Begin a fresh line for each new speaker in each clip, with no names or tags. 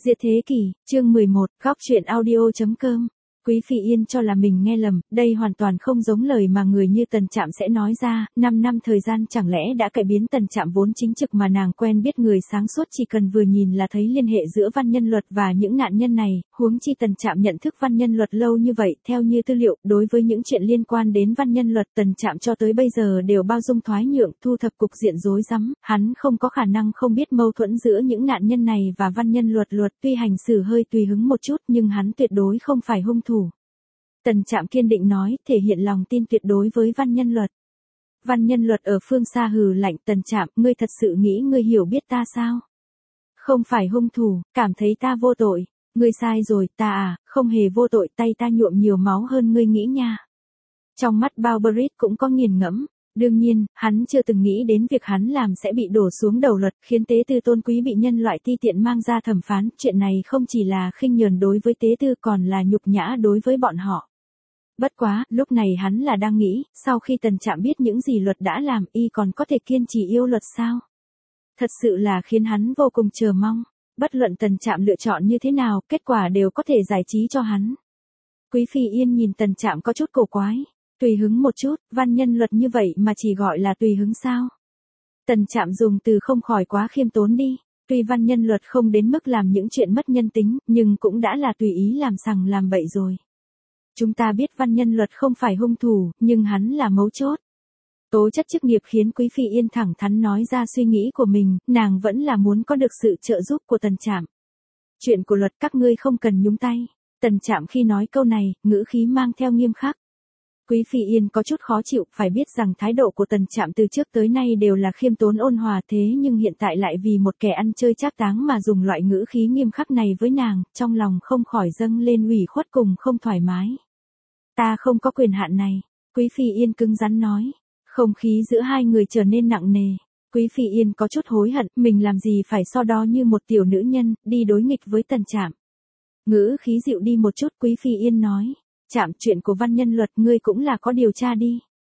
Diệt thế kỷ, chương 11, góc truyện audio.com. Quý Phi Yên cho là mình nghe lầm, đây hoàn toàn không giống lời mà người như Tần Trạm sẽ nói ra, 5 năm thời gian chẳng lẽ đã cải biến Tần Trạm vốn chính trực mà nàng quen biết người sáng suốt chỉ cần vừa nhìn là thấy liên hệ giữa văn nhân luật và những nạn nhân này, huống chi Tần Trạm nhận thức văn nhân luật lâu như vậy, theo như tư liệu, đối với những chuyện liên quan đến văn nhân luật Tần Trạm cho tới bây giờ đều bao dung thoái nhượng, thu thập cục diện rối rắm, hắn không có khả năng không biết mâu thuẫn giữa những nạn nhân này và văn nhân luật tuy hành xử hơi tùy hứng một chút nhưng hắn tuyệt đối không phải hung thủ. Tần Trạm kiên định nói, thể hiện lòng tin tuyệt đối với văn nhân luật. Văn nhân luật ở phương xa hừ lạnh, Tần Trạm, ngươi thật sự nghĩ ngươi hiểu biết ta sao? Không phải hung thủ, cảm thấy ta vô tội, ngươi sai rồi, ta không hề vô tội, tay ta nhuộm nhiều máu hơn ngươi nghĩ nha. Trong mắt Balberit cũng có nghiền ngẫm, đương nhiên, hắn chưa từng nghĩ đến việc hắn làm sẽ bị đổ xuống đầu luật, khiến tế tư tôn quý bị nhân loại ti tiện mang ra thẩm phán, chuyện này không chỉ là khinh nhờn đối với tế tư còn là nhục nhã đối với bọn họ. Bất quá, lúc này hắn là đang nghĩ, sau khi Tần Trạm biết những gì luật đã làm, y còn có thể kiên trì yêu luật sao? Thật sự là khiến hắn vô cùng chờ mong. Bất luận Tần Trạm lựa chọn như thế nào, kết quả đều có thể giải trí cho hắn. Quý Phi Yên nhìn Tần Trạm có chút cổ quái. Tùy hứng một chút, văn nhân luật như vậy mà chỉ gọi là tùy hứng sao? Tần Trạm dùng từ không khỏi quá khiêm tốn đi. Tuy văn nhân luật không đến mức làm những chuyện mất nhân tính, nhưng cũng đã là tùy ý làm sằng làm bậy rồi. Chúng ta biết văn nhân luật không phải hung thủ, nhưng hắn là mấu chốt. Tố chất chức nghiệp khiến Quý Phi Yên thẳng thắn nói ra suy nghĩ của mình, nàng vẫn là muốn có được sự trợ giúp của Tần Trạm. Chuyện của luật các ngươi không cần nhúng tay. Tần Trạm khi nói câu này, ngữ khí mang theo nghiêm khắc. Quý Phi Yên có chút khó chịu, phải biết rằng thái độ của Tần Trạm từ trước tới nay đều là khiêm tốn ôn hòa thế nhưng hiện tại lại vì một kẻ ăn chơi trác táng mà dùng loại ngữ khí nghiêm khắc này với nàng, trong lòng không khỏi dâng lên ủy khuất cùng không thoải mái. Ta không có quyền hạn này, Quý Phi Yên cứng rắn nói. Không khí giữa hai người trở nên nặng nề. Quý Phi Yên có chút hối hận, mình làm gì phải so đo như một tiểu nữ nhân, đi đối nghịch với Tần Trạm. Ngữ khí dịu đi một chút, Quý Phi Yên nói. Trạm, chuyện của văn nhân luật ngươi cũng là có điều tra đi.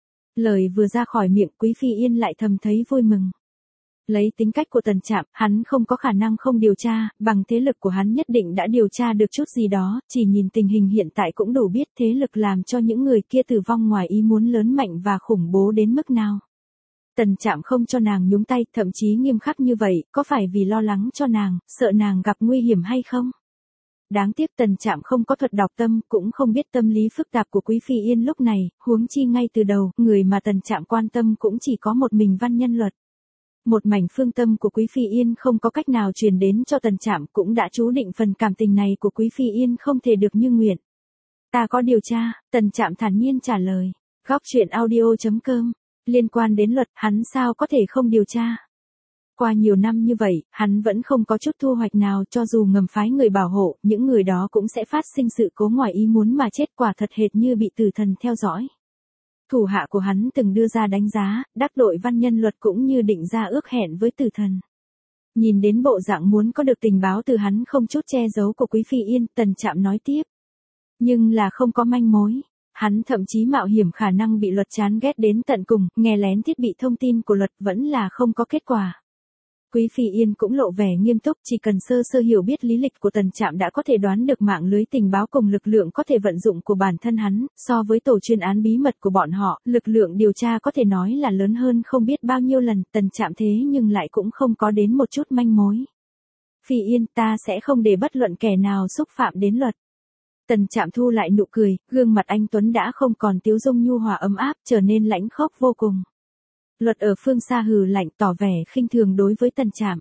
Lời vừa ra khỏi miệng Quý Phi Yên lại thầm thấy vui mừng. Lấy tính cách của Tần Trạm, hắn không có khả năng không điều tra, bằng thế lực của hắn nhất định đã điều tra được chút gì đó, chỉ nhìn tình hình hiện tại cũng đủ biết thế lực làm cho những người kia tử vong ngoài ý muốn lớn mạnh và khủng bố đến mức nào. Tần Trạm không cho nàng nhúng tay, thậm chí nghiêm khắc như vậy, có phải vì lo lắng cho nàng, sợ nàng gặp nguy hiểm hay không? Đáng tiếc Tần Trạm không có thuật đọc tâm, cũng không biết tâm lý phức tạp của Quý Phi Yên lúc này, huống chi ngay từ đầu, người mà Tần Trạm quan tâm cũng chỉ có một mình văn nhân luật. Một mảnh phương tâm của Quý Phi Yên không có cách nào truyền đến cho Tần Trạm cũng đã chú định phần cảm tình này của Quý Phi Yên không thể được như nguyện. Ta có điều tra, Tần Trạm thản nhiên trả lời. Góc truyện audio.com. Liên quan đến luật, hắn sao có thể không điều tra? Qua nhiều năm như vậy, hắn vẫn không có chút thu hoạch nào cho dù ngầm phái người bảo hộ, những người đó cũng sẽ phát sinh sự cố ngoài ý muốn mà chết quả thật hệt như bị tử thần theo dõi. Thủ hạ của hắn từng đưa ra đánh giá, đắc tội văn nhân luật cũng như định ra ước hẹn với tử thần. Nhìn đến bộ dạng muốn có được tình báo từ hắn không chút che giấu của Quý Phi Yên, Tần Trạm nói tiếp. Nhưng là không có manh mối. Hắn thậm chí mạo hiểm khả năng bị luật chán ghét đến tận cùng, nghe lén thiết bị thông tin của luật vẫn là không có kết quả. Quý Phi Yên cũng lộ vẻ nghiêm túc, chỉ cần sơ sơ hiểu biết lý lịch của Tần Trạm đã có thể đoán được mạng lưới tình báo cùng lực lượng có thể vận dụng của bản thân hắn, so với tổ chuyên án bí mật của bọn họ, lực lượng điều tra có thể nói là lớn hơn không biết bao nhiêu lần, Tần Trạm thế nhưng lại cũng không có đến một chút manh mối. Phi Yên, ta sẽ không để bất luận kẻ nào xúc phạm đến luật. Tần Trạm thu lại nụ cười, gương mặt anh Tuấn đã không còn tiếu dung nhu hòa ấm áp, trở nên lãnh khốc vô cùng. Luật ở phương xa hừ lạnh tỏ vẻ khinh thường đối với Tần Trạm.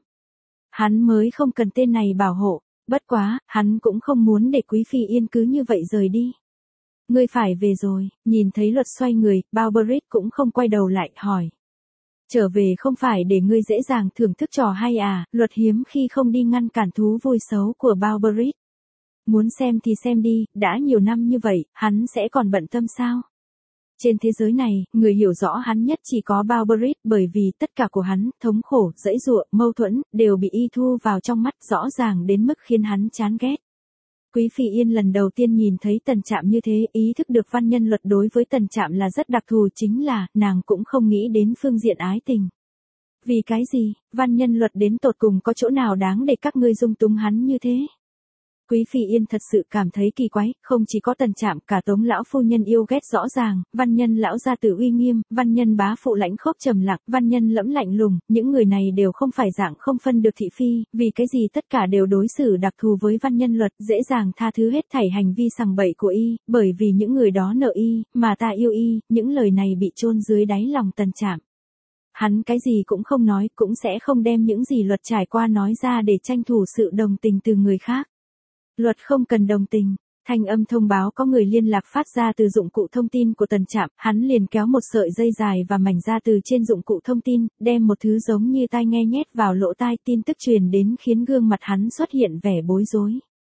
Hắn mới không cần tên này bảo hộ, bất quá, hắn cũng không muốn để Quý Phi Yên cứ như vậy rời đi. Ngươi phải về rồi, nhìn thấy luật xoay người, Balberit cũng không quay đầu lại, hỏi. Trở về không phải để ngươi dễ dàng thưởng thức trò hay à, luật hiếm khi không đi ngăn cản thú vui xấu của Balberit. Muốn xem thì xem đi, đã nhiều năm như vậy, hắn sẽ còn bận tâm sao? Trên thế giới này, người hiểu rõ hắn nhất chỉ có Balberit bởi vì tất cả của hắn, thống khổ, giãy giụa, mâu thuẫn, đều bị y thu vào trong mắt rõ ràng đến mức khiến hắn chán ghét. Quý Phi Yên lần đầu tiên nhìn thấy Tần Trạm như thế, ý thức được văn nhân luật đối với Tần Trạm là rất đặc thù chính là, nàng cũng không nghĩ đến phương diện ái tình. Vì cái gì, Văn Nhân Luật đến tột cùng có chỗ nào đáng để các ngươi dung túng hắn như thế? Quý Phi Yên thật sự cảm thấy kỳ quái, không chỉ có Tần Trạm, cả Tống lão phu nhân yêu ghét rõ ràng, Văn Nhân lão gia tử uy nghiêm, Văn Nhân bá phụ lãnh khốc trầm lặng, Văn Nhân lẫm lạnh lùng, những người này đều không phải dạng không phân được thị phi, vì cái gì tất cả đều đối xử đặc thù với Văn Nhân Luật, dễ dàng tha thứ hết thảy hành vi sằng bậy của y, bởi vì những người đó nợ y, mà ta yêu y, những lời này bị chôn dưới đáy lòng Tần Trạm. Hắn cái gì cũng không nói, cũng sẽ không đem những gì Luật trải qua nói ra để tranh thủ sự đồng tình từ người khác. Luật không cần đồng tình. Thanh âm thông báo có người liên lạc phát ra từ dụng cụ thông tin của Tần Trạm, hắn liền kéo một sợi dây dài và mảnh ra từ trên dụng cụ thông tin, đem một thứ giống như tai nghe nhét vào lỗ tai, tin tức truyền đến khiến gương mặt hắn xuất hiện vẻ bối rối.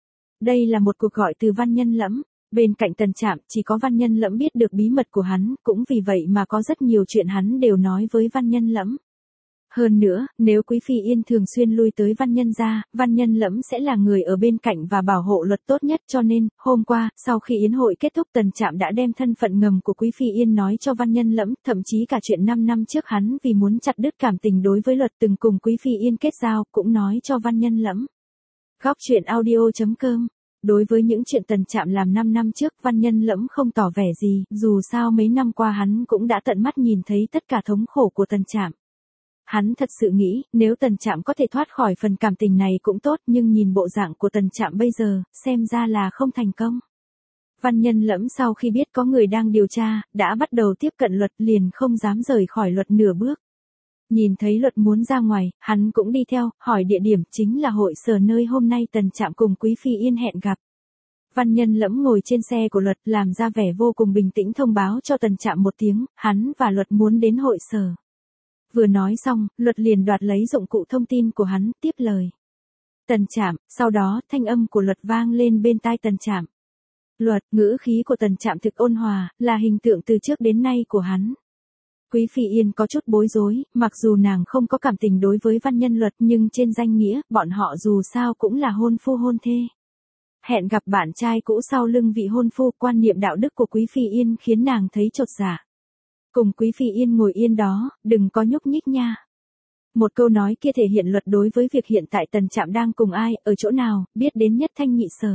Đây là một cuộc gọi từ Văn Nhân Lẫm. Bên cạnh Tần Trạm, chỉ có Văn Nhân Lẫm biết được bí mật của hắn, cũng vì vậy mà có rất nhiều chuyện hắn đều nói với Văn Nhân Lẫm. Hơn nữa, nếu Quý Phi Yên thường xuyên lui tới Văn Nhân gia, Văn Nhân Lẫm sẽ là người ở bên cạnh và bảo hộ Luật tốt nhất, cho nên, hôm qua, sau khi yến hội kết thúc, Tần Trạm đã đem thân phận ngầm của Quý Phi Yên nói cho Văn Nhân Lẫm, thậm chí cả chuyện 5 năm trước hắn vì muốn chặt đứt cảm tình đối với Luật từng cùng Quý Phi Yên kết giao, cũng nói cho Văn Nhân Lẫm. Góc truyện audio.com. Đối với những chuyện Tần Trạm làm 5 năm trước, Văn Nhân Lẫm không tỏ vẻ gì, dù sao mấy năm qua hắn cũng đã tận mắt nhìn thấy tất cả thống khổ của Tần Trạm. Hắn thật sự nghĩ, nếu Tần Trạm có thể thoát khỏi phần cảm tình này cũng tốt, nhưng nhìn bộ dạng của Tần Trạm bây giờ, xem ra là không thành công. Văn Nhân Lẫm sau khi biết có người đang điều tra, đã bắt đầu tiếp cận Luật, liền không dám rời khỏi Luật nửa bước. Nhìn thấy Luật muốn ra ngoài, hắn cũng đi theo, hỏi địa điểm chính là hội sở nơi hôm nay Tần Trạm cùng Quý Phi Yên hẹn gặp. Văn Nhân Lẫm ngồi trên xe của Luật, làm ra vẻ vô cùng bình tĩnh thông báo cho Tần Trạm một tiếng, hắn và Luật muốn đến hội sở. Vừa nói xong, Luật liền đoạt lấy dụng cụ thông tin của hắn, tiếp lời. Tần Trạm, sau đó thanh âm của Luật vang lên bên tai Tần Trạm. Luật, ngữ khí của Tần Trạm thực ôn hòa, là hình tượng từ trước đến nay của hắn. Quý Phi Yên có chút bối rối, mặc dù nàng không có cảm tình đối với Văn Nhân Luật, nhưng trên danh nghĩa, bọn họ dù sao cũng là hôn phu hôn thê. Hẹn gặp bạn trai cũ sau lưng vị hôn phu, quan niệm đạo đức của Quý Phi Yên khiến nàng thấy chột dạ. Cùng Quý Phi Yên ngồi yên đó, đừng có nhúc nhích nha. Một câu nói kia thể hiện Luật đối với việc hiện tại Tần Trạm đang cùng ai, ở chỗ nào, biết đến nhất thanh nhị sở.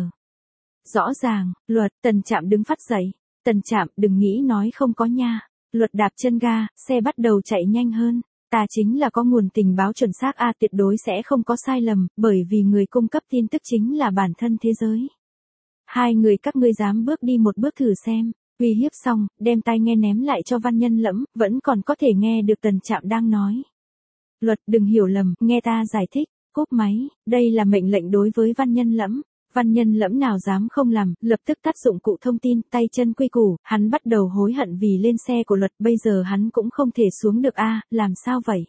Rõ ràng, Luật, Tần Trạm đứng phát dậy. Tần Trạm, đừng nghĩ nói không có nha. Luật đạp chân ga, xe bắt đầu chạy nhanh hơn. Ta chính là có nguồn tình báo chuẩn xác tuyệt đối sẽ không có sai lầm, bởi vì người cung cấp tin tức chính là bản thân thế giới. Hai người các ngươi dám bước đi một bước thử xem. Uy hiếp xong, đem tai nghe ném lại cho Văn Nhân Lẫm, vẫn còn có thể nghe được Tần Trạm đang nói. Luật, đừng hiểu lầm, nghe ta giải thích. Cúp máy, đây là mệnh lệnh đối với Văn Nhân Lẫm. Văn Nhân Lẫm nào dám không làm, lập tức tắt dụng cụ thông tin, tay chân quy củ, hắn bắt đầu hối hận vì lên xe của Luật, bây giờ hắn cũng không thể xuống được làm sao vậy?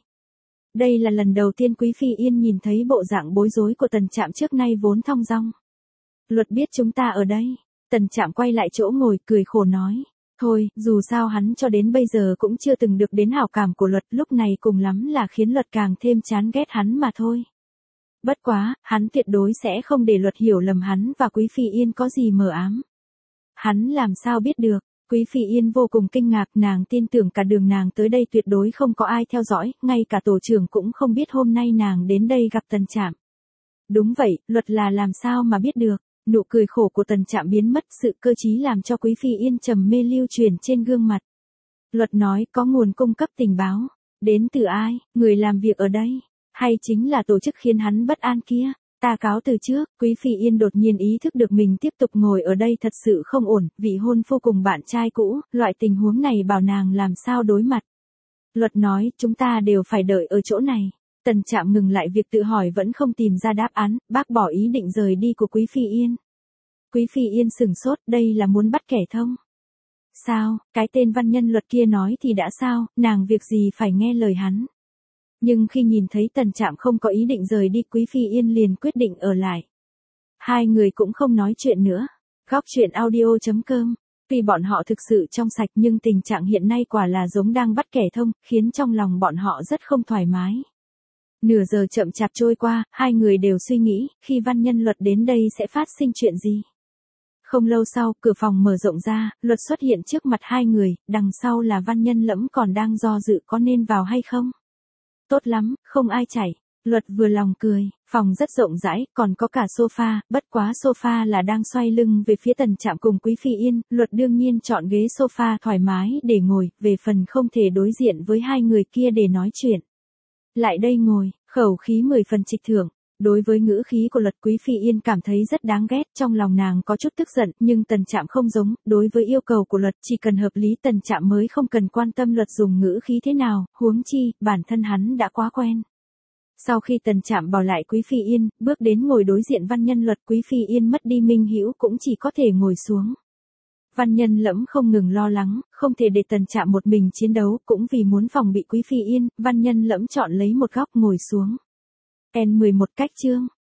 Đây là lần đầu tiên Quý Phi Yên nhìn thấy bộ dạng bối rối của Tần Trạm trước nay vốn thong dong. Luật biết chúng ta ở đây. Tần Trạm quay lại chỗ ngồi, cười khổ nói. Thôi, dù sao hắn cho đến bây giờ cũng chưa từng được đến hảo cảm của Luật, lúc này cùng lắm là khiến Luật càng thêm chán ghét hắn mà thôi. Bất quá, hắn tuyệt đối sẽ không để Luật hiểu lầm hắn và Quý Phi Yên có gì mờ ám. Hắn làm sao biết được? Quý Phi Yên vô cùng kinh ngạc, nàng tin tưởng cả đường nàng tới đây tuyệt đối không có ai theo dõi, ngay cả tổ trưởng cũng không biết hôm nay nàng đến đây gặp Tần Trạm. Đúng vậy, Luật là làm sao mà biết được? Nụ cười khổ của Tần Trạm biến mất, sự cơ trí làm cho Quý Phi Yên trầm mê lưu truyền trên gương mặt. Luật nói, có nguồn cung cấp tình báo. Đến từ ai? Người làm việc ở đây? Hay chính là tổ chức khiến hắn bất an kia? Ta cáo từ trước. Quý Phi Yên đột nhiên ý thức được mình tiếp tục ngồi ở đây thật sự không ổn, vị hôn phu cùng bạn trai cũ, loại tình huống này bảo nàng làm sao đối mặt. Luật nói, chúng ta đều phải đợi ở chỗ này. Tần Trạm ngừng lại việc tự hỏi vẫn không tìm ra đáp án, bác bỏ ý định rời đi của Quý Phi Yên. Quý Phi Yên sửng sốt, đây là muốn bắt kẻ thông. Sao, cái tên Văn Nhân Luật kia nói thì đã sao, nàng việc gì phải nghe lời hắn. Nhưng khi nhìn thấy Tần Trạm không có ý định rời đi, Quý Phi Yên liền quyết định ở lại. Hai người cũng không nói chuyện nữa. Góc truyện audio.com. Vì bọn họ thực sự trong sạch nhưng tình trạng hiện nay quả là giống đang bắt kẻ thông, khiến trong lòng bọn họ rất không thoải mái. Nửa giờ chậm chạp trôi qua, hai người đều suy nghĩ, khi Văn Nhân Luật đến đây sẽ phát sinh chuyện gì. Không lâu sau, cửa phòng mở rộng ra, Luật xuất hiện trước mặt hai người, đằng sau là Văn Nhân Lẫm còn đang do dự có nên vào hay không. Tốt lắm, không ai chảy. Luật vừa lòng cười, phòng rất rộng rãi, còn có cả sofa, bất quá sofa là đang xoay lưng về phía Tần Trạm cùng Quý Phi Yên, Luật đương nhiên chọn ghế sofa thoải mái để ngồi, về phần không thể đối diện với hai người kia để nói chuyện. Lại đây ngồi, khẩu khí 10 phần trịch thượng. Đối với ngữ khí của Luật, Quý Phi Yên cảm thấy rất đáng ghét, trong lòng nàng có chút tức giận, nhưng Tần Trạm không giống, đối với yêu cầu của Luật chỉ cần hợp lý Tần Trạm mới không cần quan tâm Luật dùng ngữ khí thế nào, huống chi, bản thân hắn đã quá quen. Sau khi Tần Trạm bỏ lại Quý Phi Yên, bước đến ngồi đối diện Văn Nhân Luật, Quý Phi Yên mất đi minh hữu cũng chỉ có thể ngồi xuống. Văn Nhân Lẫm không ngừng lo lắng, không thể để Tần Trạm một mình chiến đấu, cũng vì muốn phòng bị Quý Phi Yên, Văn Nhân Lẫm chọn lấy một góc ngồi xuống. N11 cách chương.